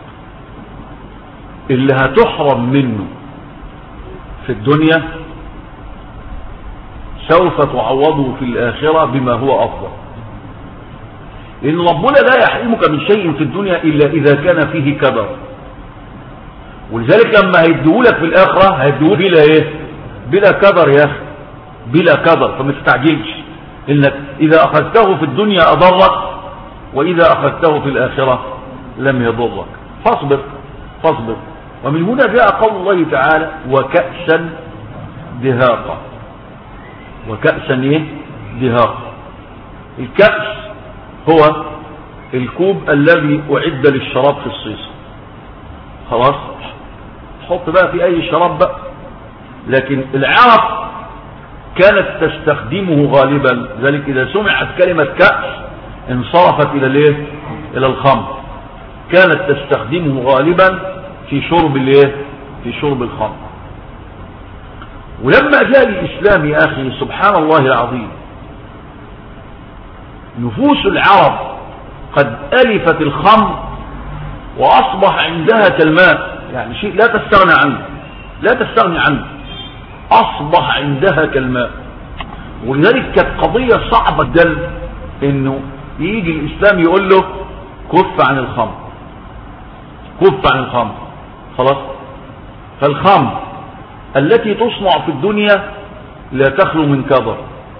اللي هتحرم منه في الدنيا سوف تعوضه في الآخرة بما هو أفضل. لأن ربنا لا يحرمك من شيء في الدنيا إلا إذا كان فيه كدر. ولذلك لما هيديهولك في الآخرة هيديهولك بلا إيه؟ بلا كدر يا أخي، بلا كدر. فما تستعجلش، إنك إذا أخذته في الدنيا أضرك، وإذا أخذته في الآخرة لم يضرك. فاصبر فاصبر. ومن هنا جاء قول الله تعالى وكأسا دهاقا. وكأسا ايه؟ دهاقا. الكأس هو الكوب الذي أعد للشراب في الصيص. خلاص، حط بقى في أي شراب بقى. لكن العرب كانت تستخدمه غالبا، ذلك إذا سمعت كلمة كأس انصرفت إلى الايه؟ إلى الخمر. كانت تستخدمه غالبا في شرب الايه؟ في شرب الخمر. ولما جاء الإسلام يا أخي سبحان الله العظيم، نفوس العرب قد ألفت الخمر وأصبح عندها كالماء، يعني شيء لا تستغنى عنه، لا تستغني عنه، أصبح عندها كالماء. ولذلك كانت قضية صعبة جدا إنه يجي الإسلام يقول له كف عن الخمر، كف عن الخمر. خلاص. فالخمر التي تصنع في الدنيا لا تخلو من كدر،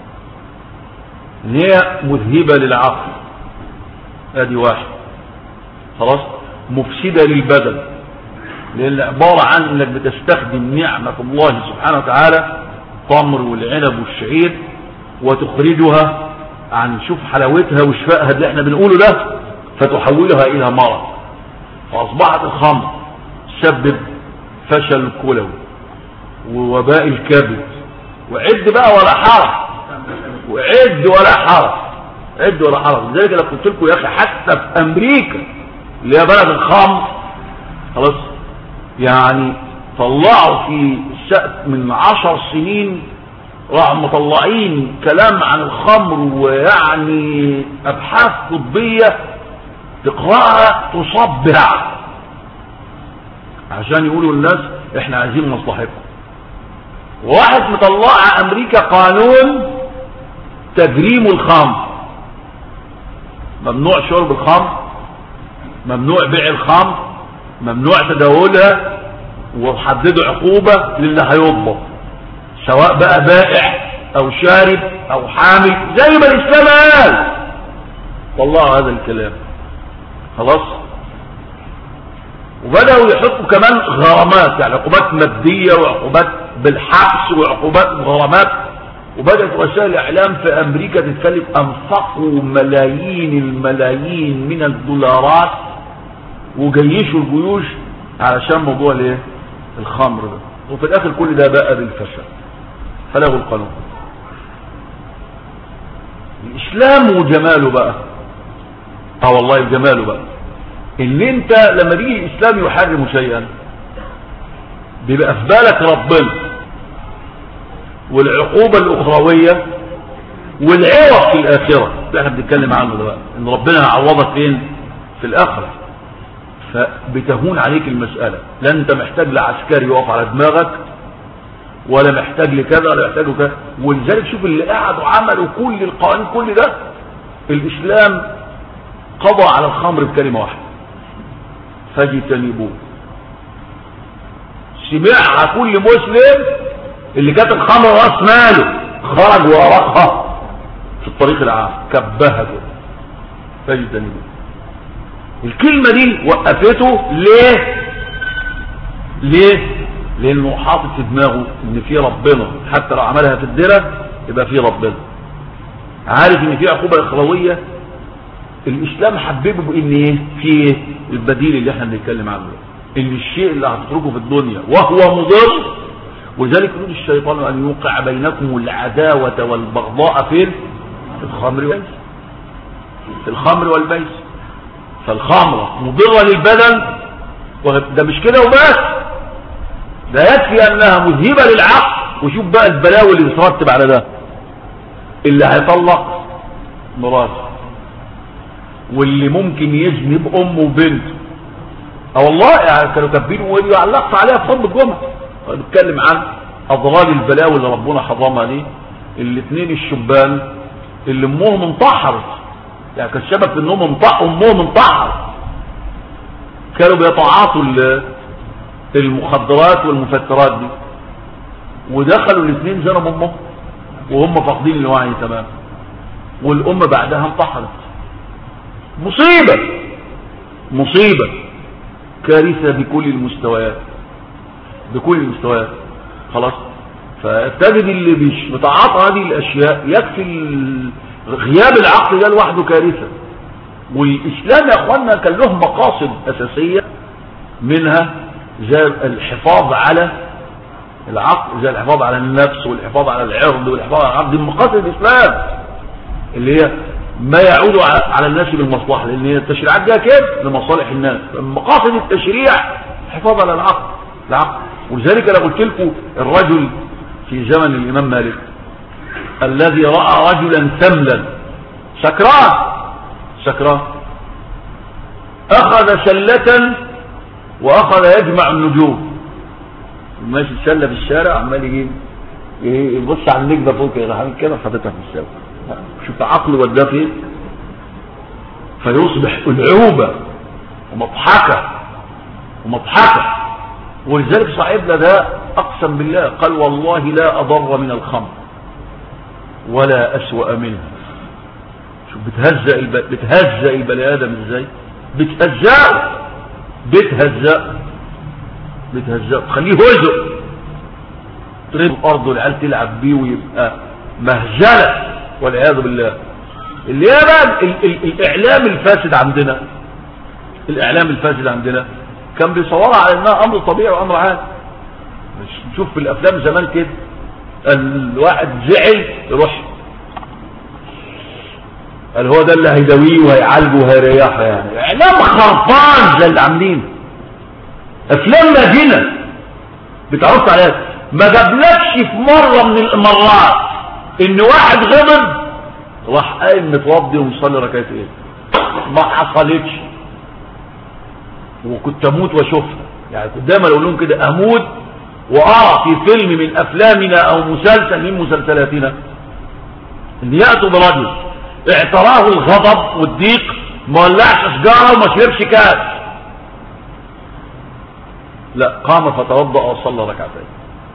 هي مذهبة للعقل، ادي واحد. خلاص. مفسدة للبدن، لان عبارة عن انك بتستخدم نعمة الله سبحانه وتعالى، التمر والعنب والشعير، وتخرجها عن شوف حلاوتها وشفائها اللي احنا بنقوله ده، فتحولها الى مرض. فاصبحت الخمر تسبب فشل الكلوي ووباء الكبد، وعد بقى ولا حرج، وعد ولا حرج، عد ولا حرج. لذلك انا قلت لكم يا اخي حتى في امريكا اللي هي بلد الخمر، خلاص، يعني طلعوا في السقف من عشر سنين راحوا مطلعين كلام عن الخمر، ويعني ابحاث طبيه تقراها تصبع عشان يقولوا للناس احنا عايزين مصلحتكم. وواحد مطلع امريكا قانون تجريم الخمر، ممنوع شرب الخمر، ممنوع بيع الخمر، ممنوع تداولها، وحددوا عقوبة للي هيضبط، سواء بقى بائع او شارب او حامل، زي ما الاسلام قال. طلعوا هذا الكلام. خلاص. وبدأوا يحطوا كمان غرامات، يعني عقوبات مادية وعقوبات بالحبس وعقوبات غرامات. وبدأت وسائل الإعلام في أمريكا تتكلم أنفقوا ملايين الملايين من الدولارات وجيشوا الجيوش علشان موضوع الايه؟ الخمر ده. وفي الآخر كل ده بقى بالفشل، فلغوا القانون. الإسلام وجماله بقى، اه والله جماله بقى، ان انت لما تيجي الاسلام يحرم شيئا بيبقى في بالك ربنا والعقوبة الاخروية والعوض في الاخرة اللي احنا بنتكلم عنه ده بقى، ان ربنا يعوضك فين؟ في الاخرة. فبتهون عليك المسألة، لا انت محتاج لعسكري يقف على دماغك، ولا محتاج لكذا ولا محتاج لكذا. ولذلك شوف اللي قعدوا عملوا كل القوانين كل ده، الاسلام قضى على الخمر بكلمة واحدة: فاجتنبوه. سمعها كل مسلم، اللي كانت الخمر راس ماله خرج وراها في الطريق العام كبها كده، فاجتنبوه. الكلمة دي وقفته ليه؟ ليه؟ لانه حاطط في دماغه ان في ربنا، حتى لو عملها في الدرة يبقى في ربنا. عارف ان في عقوبة اخروية الاسلام حببه بان ايه في ايه البديل اللي احنا بنتكلم عنه، ان الشيء اللي هتتركه في الدنيا وهو مضر. ولذلك يريد الشيطان ان يوقع بينكم العداوه والبغضاء في الخمر والميسر، في الخمر والميسر. فالخمره مضره للبدن، ده مش كده وبس، ده يكفي انها مذهبه للعقل. وشوف بقى البلاوي اللي بترتب على ده، اللي هيطلق مراته، واللي ممكن يزني بامه وبنته. اه والله يعني كانوا كاتبين وعلقت عليها في خطبه الجمعه، بنتكلم عن اضرار البلاوي اللي ربنا حرمها دي. الاثنين الشبان اللي امهم انتحرت، يعني كان السبب في انهم انتحروا، امهم انتحرت، كانوا بيتعاطوا المخدرات والمفترات دي، ودخلوا الاثنين زنوا بامهم وهم فاقدين الوعي تماما، والام بعدها انتحرت. مصيبه مصيبه كارثه بكل المستويات، بكل المستويات. خلاص، فتجد اللي بيتعاطى هذه الاشياء يكفي غياب العقل ده لوحده كارثه. والاسلام يا اخوانا كان له مقاصد اساسيه، منها زي الحفاظ على العقل، زي الحفاظ على النفس والحفاظ على العرض والحفاظ على العقل. دي مقاصد الاسلام اللي هي ما يعود على الناس بالمصلحه، لان هي التشريعات جايه كده لمصالح الناس. مقاصد التشريع الحفاظ على العقل العقل ولذلك انا قلت لكم الرجل في زمن الامام مالك الذي راى رجلا سملا سكران سكران اخذ سله واخذ يجمع النجوم، ماشي السله في الشارع عمال يجيب يبص على النجمه فوق كده، عامل كده حاططها في السله. شوف عقله وداه فين، فيصبح العوبه ومضحكه ومضحكه. ولذلك صاحبنا ده اقسم بالله قال والله لا اضر من الخمر ولا اسوأ منها. شوف بتهزأ الب... بتهزأ البني ادم ازاي، بتهزأه بتهزأ بتهزأ تخليه هزء، تريد الارض والعيال تلعب بيه ويبقى مهزله والعياذ بالله. اللي هي بقى ال... ال... الاعلام الفاسد عندنا، الاعلام الفاسد عندنا كان بيصورها على انها امر طبيعي وامر عادي. نشوف في الافلام زمان كده الواحد زعل يروح قال هو ده اللي هيداويه وهيعالجه وهيريحه. يعني اعلام خرفان زي اللي عاملين افلام ماجنه بتعرض عليها. ما جابلكش في مره من المرات ان واحد غضب راح قايم متوضي ومصلي ركعتين، ما حصلتش. وكنت اموت واشوفها، يعني كنت دايما اقول لهم كده اموت وارى في فيلم من افلامنا او مسلسل من مسلسلاتنا ان ياتوا برجل اعتراه الغضب والضيق ما ولعش سجاره وما شربش كاس، لا قام فتوضا وصلى ركعتين.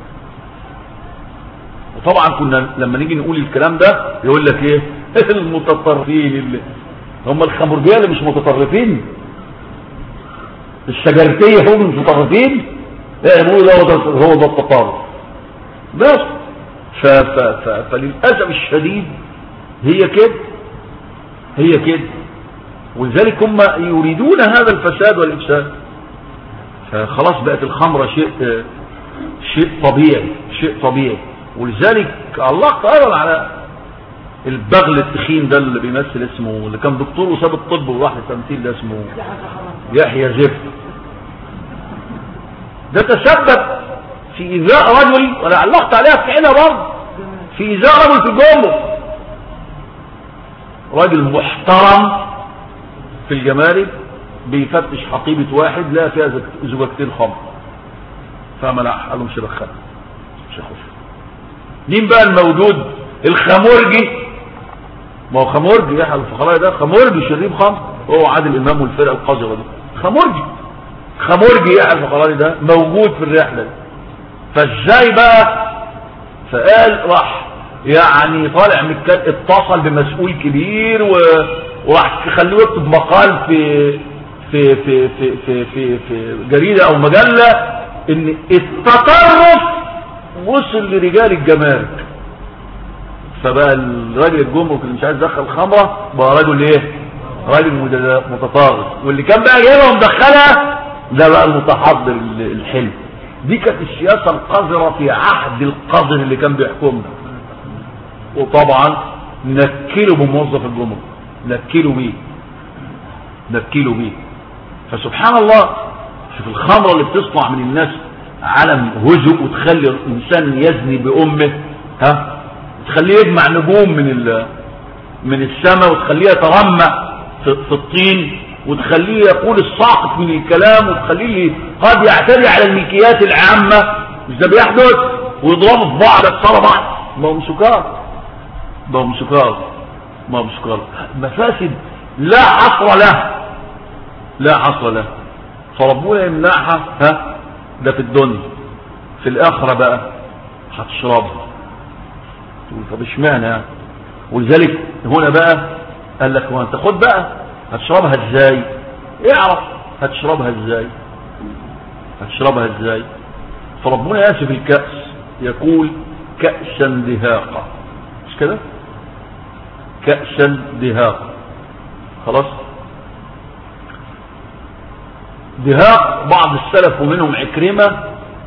وطبعا كنا لما نيجي نقول الكلام ده يقول لك ايه المتطرفين اللي هم الخمرجيه اللي مش متطرفين، الشجرتيه هم مش متطرفين، يقولوا ده هو ده التطرف بس. ف ف ف فللاسف الشديد هي كده هي كده. ولذلك هم يريدون هذا الفساد والافساد. فخلاص بقت الخمره شيء شيء طبيعي شيء طبيعي. ولذلك علقت ايضا على البغل التخين ده اللي بيمثل اسمه اللي كان دكتور وساب الطب وراح للتمثيل ده اسمه يحيى زفت. ده تسبب في ايذاء رجل، وانا علقت عليها في حينها برضه، في ايذاء رجل في الجمرك. راجل محترم في الجمارك بيفتش حقيبه واحد لا فيها زجاجتين خمر، فمنع قال له مش هدخلها مش هخش. مين بقى الموجود؟ الخمرجي. ما هو خمرجي يحيى الفخراني ده خمرجي شريب خمر، هو عادل امام والفرقه القذره دي خمرجي. خمرجي يحيى الفخراني ده موجود في الرحله دي. فازاي بقى؟ فقال راح يعني طالع متكلم اتصل بمسؤول كبير وراح يخليه يكتب مقال في في في في في في, في جريده او مجله ان التطرف وصل لرجال الجمارك. فبقى الراجل الجمرك اللي مش عايز يدخل خمره بقى رجل ايه؟ راجل متطرف، واللي كان بقى جايبها ومدخلها ده بقى المتحضر الحلم. دي كانت السياسة القذرة في عهد القذر اللي كان بيحكمنا. وطبعا نكلوا بموظف الجمهور، نكلوا بيه نكلوا بيه فسبحان الله، شوف الخمرة اللي بتصنع من الناس عالم هزء، وتخلي الإنسان يزني بأمه، ها، تخليه يجمع نجوم من من السماء، وتخليه يترمى في الطين، وتخليه يقول الساقط من الكلام، وتخليه قد يعتدي على الملكيات العامة. مش ده بيحدث؟ ويضربوا في بعض، يكسروا بعض. ما هم سكار ما هم سكار ما هم سكار مفاسد لا حصر له لا حصر له. فربنا يمنعها، ها، ده في الدنيا. في الآخرة بقى هتشربها. تقول طب اشمعنى؟ ولذلك هنا بقى قال لك وانت خد بقى هتشربها ازاي؟ اعرف هتشربها ازاي هتشربها ازاي فربنا ياسف الكأس يقول كأسا دهاقا، مش كده؟ كأسا دهاقا. خلاص. دهاق بعض السلف ومنهم عكرمة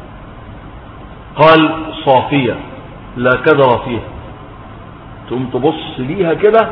قال صافية لا كدر فيها. تقوم تبص ليها كده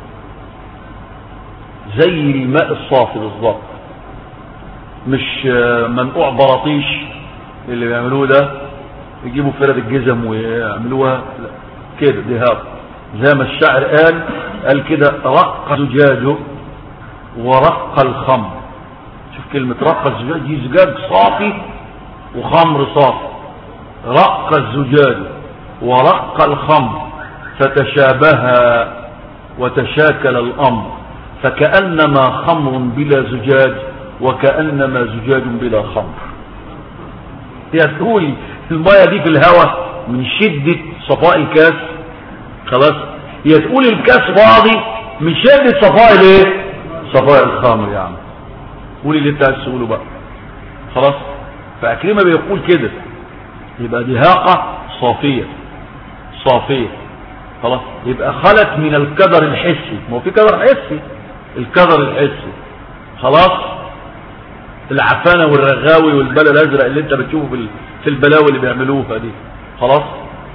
زي الماء الصافي بالظبط، مش منقوع براطيش اللي بيعملوه ده، يجيبوا فرد الجزم ويعملوها كده. دهاق زي ما الشاعر قال قال كده رق زجاجه ورق الخمر. شوف كلمة رق الزجاج، دي زجاج صافي وخمر صافي. رق الزجاج ورق الخمر فتشابها وتشاكل الأمر، فكأنما خمر بلا زجاج وكأنما زجاج بلا خمر. هي تقول المية دي في الهواء من شدة صفاء الكاس، خلاص، هي تقول الكاس فاضي من شدة صفاء الايه؟ صفاء الخمر. يعني قولي اللي انت عايز تقوله بقى، خلاص. فأكرمة بيقول كده، يبقى دهاقة صافية صافية، خلاص. يبقى خلت من الكدر الحسي. ما هو في كدر حسي، الكدر الحسي، خلاص. العفانة والرغاوي والبلا الازرق اللي انت بتشوفه في البلاوي اللي بيعملوها دي، خلاص.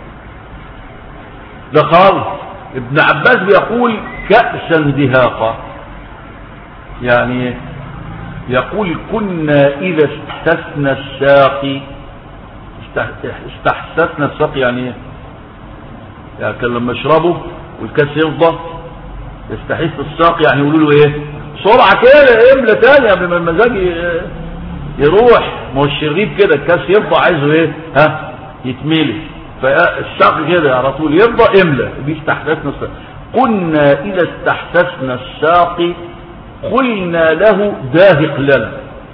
ده خالص. ابن عباس بيقول كأسا دهاقا، يعني يقول كنا إذا استثنى الساقي، استحسسنا الساقي يعني ايه؟ يعني كان لما يشربوا والكاس يفضى يستحس الساقي، يعني يقولوا له ايه؟ بسرعة كده املى تاني قبل ما المزاج يروح. ما هو الشريب كده الكاس يفضى عايزه ايه؟ ها، يتملي. فالساقي كده على طول يفضى املى. دي استحسسنا الساقي. كنا إذا استحسسنا الساقي قلنا له داهق لنا.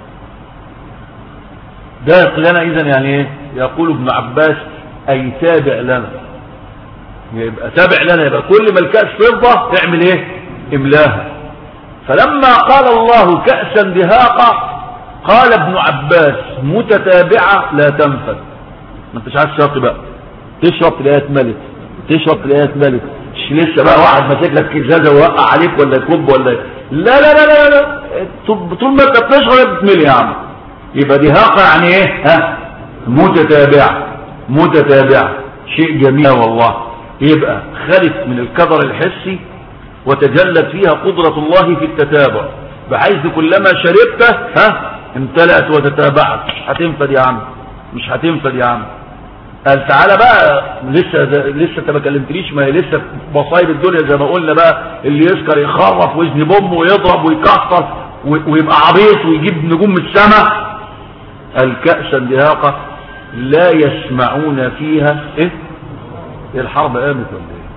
داهق لنا إذن يعني ايه؟ يقول ابن عباس أي تابع لنا. يبقى تابع لنا، يبقى كل ما الكأس تفضى تعمل ايه؟ املاها. فلما قال الله كأسا دهاقا قال ابن عباس متتابعة لا تنفد. ما انتش عايز شرط بقى، تشرب تلاقيها اتملت، تشرب تلاقيها اتملت. مش لسه بقى واحد ماسك لك كزازه ووقع عليك ولا يكب ولا لا لا لا لا لا طول ما انت بتشرب بتملي يا عم. يبقى دهاقة يعني ايه؟ ها، متتابعة متتابعة. شيء جميل والله. يبقى خلت من الكدر الحسي وتجلت فيها قدرة الله في التتابع، بحيث كلما شربته ها امتلأت وتتابعت. هتنفد يا عم، مش هتنفد يا عم. قال تعالى بقى، لسه لسه انت ما كلمتنيش، ما هي لسه مصايب الدنيا زي ما قلنا بقى. اللي يسكر يخرف ويزني بوم ويضرب ويكسر ويبقى عبيط ويجيب نجوم من السماء. الكأسا دهاقة لا يسمعون فيها ايه؟ الحرب قامت ولا ايه؟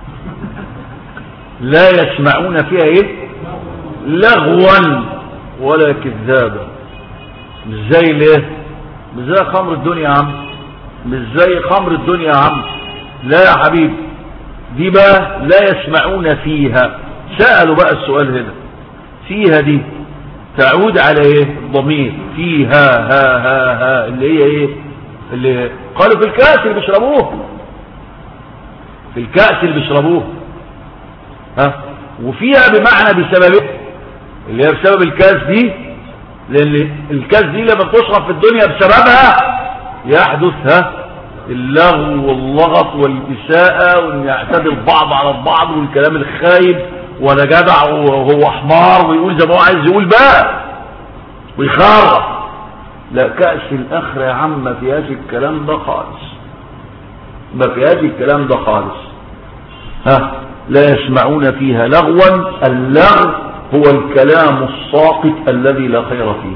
لا يسمعون فيها ايه؟ لغوا ولا كذابا. مش زي الايه؟ مش زي خمر الدنيا يا عم، مش زي خمر الدنيا يا عم. لا يا حبيبي، دي بقى لا يسمعون فيها. سألوا بقى السؤال هنا، فيها دي تعود على ايه؟ الضمير فيها ها ها ها اللي هي ايه؟ اللي قالوا في الكأس اللي بيشربوه، في الكأس اللي بيشربوه، ها. وفيها بمعنى بسبب اللي هي بسبب الكاس دي، لان الكاس دي لما بتشرب في الدنيا بسببها يحدث ها اللغو واللغط والإساءة، وان يعتدي البعض على البعض والكلام الخايب، وانا جدع وهو حمار، ويقول زي ما هو عايز يقول بقى ويخرف. لا، كأس الآخرة يا عم ما فيهاش الكلام ده خالص، ما فيهاش الكلام ده خالص. ها، لا يسمعون فيها لغوا. اللغو هو الكلام الساقط الذي لا خير فيه،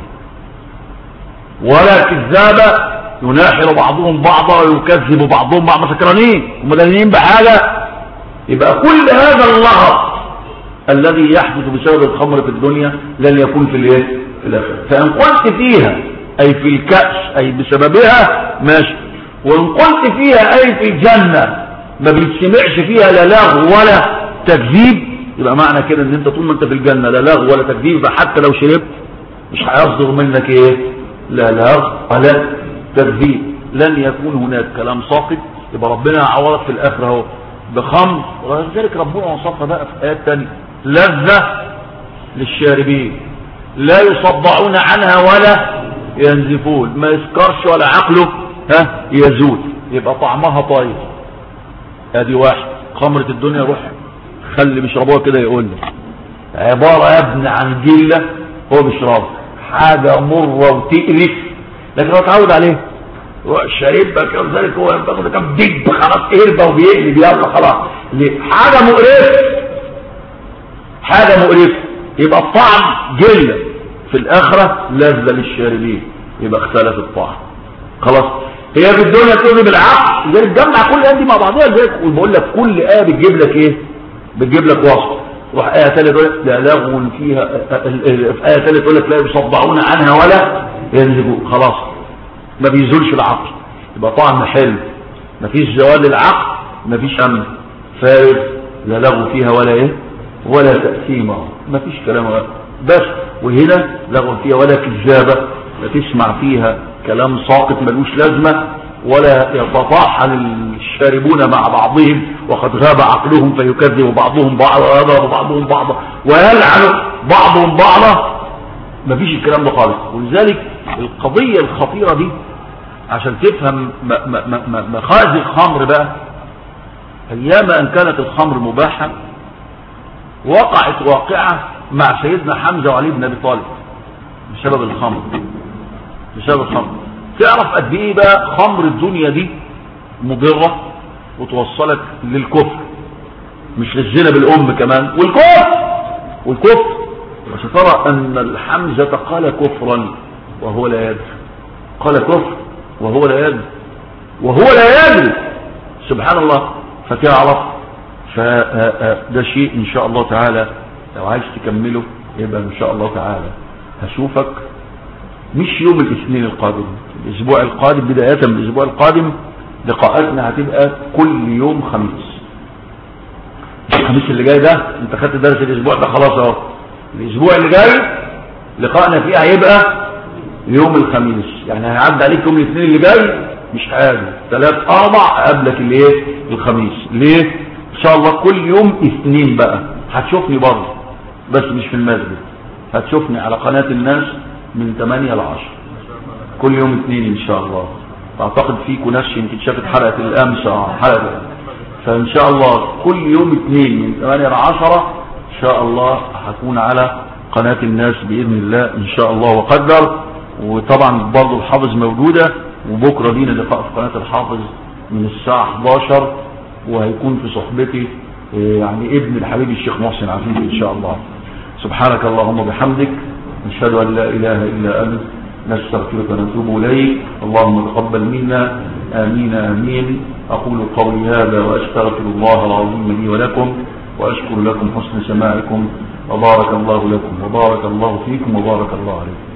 ولا كذابة يناحر بعضهم بعضا ويكذب بعضهم بعض سكرانين ومدلنين بحاجة. يبقى كل هذا اللغط الذي يحدث بسبب الخمر في الدنيا لن يكون في الايه؟ في الاخره. فان قلت فيها اي في الكأس اي بسببها ماشي، وان قلت فيها اي في الجنة ما بيتسمعش فيها لا لغو ولا تكذيب، يبقى معنى كده ان انت طول ما انت في الجنة لا لغو ولا تكذيب، فحتى لو شربت مش هيصدر منك ايه؟ لا لغو ولا تكذيب، لن يكون هناك كلام ساقط. يبقى ربنا يعوضك في الاخره اهو بخمر، ولذلك ربنا وصفها بقى في ايات ثانيه: لذة للشاربين لا يصدعون عنها ولا ينزفون، ما يسكرش ولا عقله ها يزول، يبقى طعمها طيب. ادي واحد. خمرة الدنيا روح خلي بيشربوها كده يقول لي عبارة يا ابن عن جلة، هو بيشربها حاجة مرة وتقرف، لكن هو اتعود عليه شاربها كده، ذلك هو بياخد كام دب خلاص قربة وبيقلب يلا خلاص. ليه؟ حاجة مقرفة، حاجة مقرفة. يبقى الطعم جلة، في الآخرة لذة للشاربين، يبقى اختلف الطعم خلاص. هي في الدنيا تقول بالعقل، لذلك جمع كل آية دي مع بعضها. لذلك بقول لك كل آية بتجيب لك ايه؟ بتجيب لك وصف. روح آية ثالثة تقول لك لا لغو فيها، في آية ثالثة تقول لك لا يصدعون عنها ولا ينزفون، خلاص ما بيزولش العقل، يبقى طعم حلو، ما فيش زوال للعقل، ما فيش أمن فارغ، لا لغو فيها ولا ايه ولا تأثيم، ما فيش كلام بس. وهنا لغو فيها ولا كذابة، لا تسمع فيها كلام ساقط ملوش لازمة، ولا يتطاحن الشاربون مع بعضهم وقد غاب عقلهم فيكذب بعضهم بعضا ويضرب بعضهم بعضا ويلعن بعضهم بعضا، ما فيش الكلام ده خالص. ولذلك القضية الخطيرة دي عشان تفهم مخازن الخمر بقى، ايام ان كانت الخمر مباحة وقعت واقعة مع سيدنا حمزة وعلي بن ابي طالب بسبب الخمر، بسبب الخمر. تعرف قد ايه بقى خمر الدنيا دي مضرة وتوصلك للكفر، مش للزنا بالام كمان، والكفر والكفر وسترى ان الحمزة قال كفرا وهو لا يدري، قال كفر وهو لا يدري، وهو لا يدري، سبحان الله. فتعرف فده شيء ان شاء الله تعالى لو عايز تكمله يبقى ان شاء الله تعالى هشوفك مش يوم الاثنين القادم، الاسبوع القادم، بداية من الاسبوع القادم لقاءاتنا هتبقى كل يوم خميس. الخميس اللي جاي ده انت خدت درس الاسبوع ده خلاص اهو، الاسبوع اللي جاي لقاءنا فيه هيبقى يوم الخميس، يعني هيعدي عليك يوم الاثنين اللي جاي مش حاجه، ثلاث اربع قبلك الايه الخميس. ليه؟ ان شاء الله كل يوم اثنين بقى هتشوفني برضه، بس مش في المسجد، هتشوفني على قناة الناس من ثمانية ل عشرة كل يوم اثنين ان شاء الله. اعتقد فيكم ناس يمكن شافت حلقة الامس حلقة، فان شاء الله كل يوم اثنين من ثمانية ل عشرة ان شاء الله هكون على قناة الناس باذن الله ان شاء الله وقدر. وطبعا برضه الحافظ موجودة، وبكرة لينا لقاء في قناة الحافظ من الساعة احداشر، وهيكون في صحبتي يعني ابن الحبيب الشيخ محسن عفيف ان شاء الله. سبحانك اللهم وبحمدك، نشهد ان لا اله الا انت، نستغفرك ونتوب اليك. اللهم تقبل منا، امين امين. اقول قولي هذا واستغفر الله العظيم لي ولكم، واشكر لكم حسن سماعكم، وبارك الله لكم وبارك الله فيكم وبارك الله عليكم.